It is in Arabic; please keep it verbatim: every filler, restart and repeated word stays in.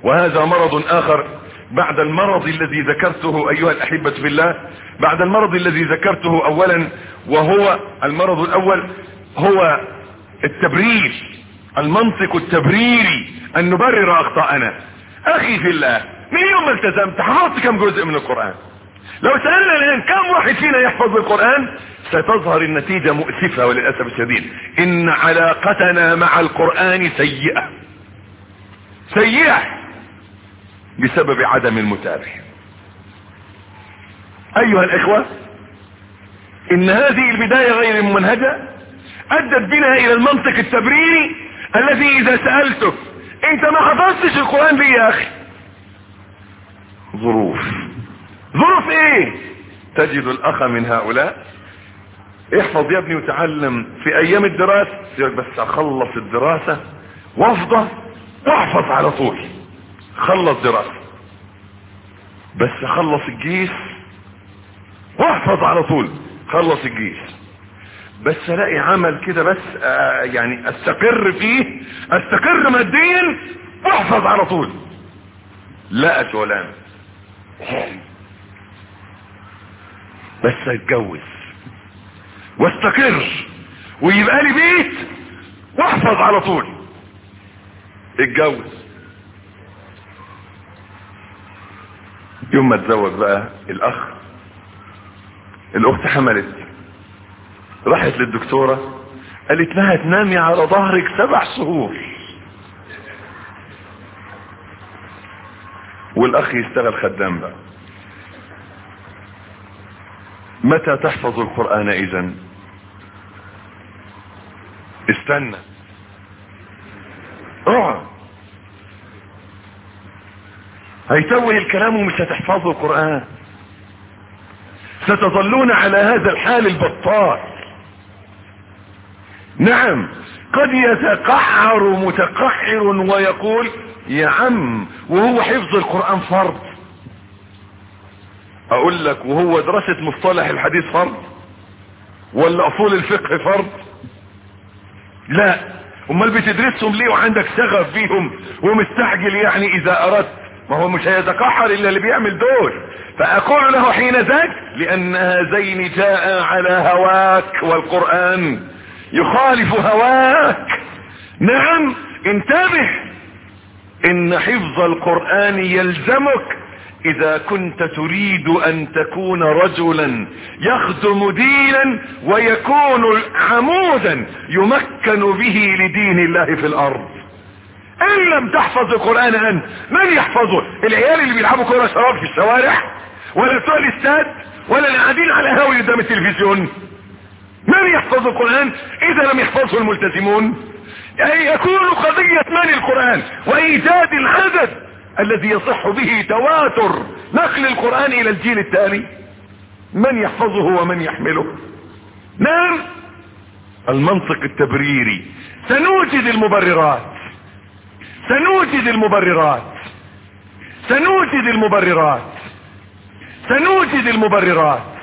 وهذا مرض اخر بعد المرض الذي ذكرته ايها الاحبة في الله، بعد المرض الذي ذكرته اولا، وهو المرض الاول هو التبرير، المنطق التبريري، ان نبرر اخطاءنا. اخي في الله، من يوم ما التزمت حفظت كم جزء من القرآن؟ لو سألنا الان كم واحد فينا يحفظ القرآن ستظهر النتيجة مؤسفة وللأسف الشديد، ان علاقتنا مع القرآن سيئة سيئة بسبب عدم المتابعة. ايها الاخوة، ان هذه البداية غير الممنهجة ادت بنا الى المنطق التبريري الذي اذا سألته انت ما حفظتش القرآن ليه يا اخي؟ ظروف. ظروف ايه؟ تجد الاخ من هؤلاء احفظ يا ابني وتعلم في ايام الدراسة، بس اخلص الدراسة وافضل واحفظ على طول. خلص دراسة بس اخلص الجيش واحفظ على طول. خلص الجيش بس الاقي عمل كده بس آه يعني استقر فيه، استقر ماديا واحفظ على طول. لا شغلانه بس اتجوز واستقر ويبقى لي بيت واحفظ على طول. اتجوز، يوم ما اتزوج بقى الاخ، الاخت حملت، راحت للدكتورة قالت لها تنامي على ظهرك سبع شهور، والاخ يشتغل خدام بقى. متى تحفظ القرآن اذن؟ استنى، اقعد، هيتوه الكلام ومش هتحفظوا القرآن. ستظلون على هذا الحال البطال. نعم، قد يتقعر متقعر ويقول يا عم وهو حفظ القرآن فرض؟ اقول لك وهو دراسة مصطلح الحديث فرض ولا اصول الفقه فرض؟ لا، امال بتدرسهم ليه وعندك شغف فيهم ومستعجل؟ يعني اذا اردت، ما هو مش هيتقحر الا اللي بيعمل دول. فاقول له حين ذاك لان هذين جاء على هواك والقرآن يخالف هواك. نعم، انتبه، ان حفظ القرآن يلزمك اذا كنت تريد ان تكون رجلا يخدم دينا ويكون عمودا يمكن به لدين الله في الارض. ان لم تحفظ القرآن انت، من يحفظه؟ العيال اللي بيلعبوا كرة شراب في الشوارع، ولا بتوع الاستاد، ولا اللي قاعدين على هاوي قدام التلفزيون؟ من يحفظ القرآن اذا لم يحفظه الملتزمون؟ يعني يكون قضية من القرآن وايجاد العدد الذي يصح به تواتر نقل القرآن الى الجيل التالي. من يحفظه ومن يحمله؟ نعم، المنطق التبريري. سنوجد المبررات سنوجد المبررات سنوجد المبررات سنوجد المبررات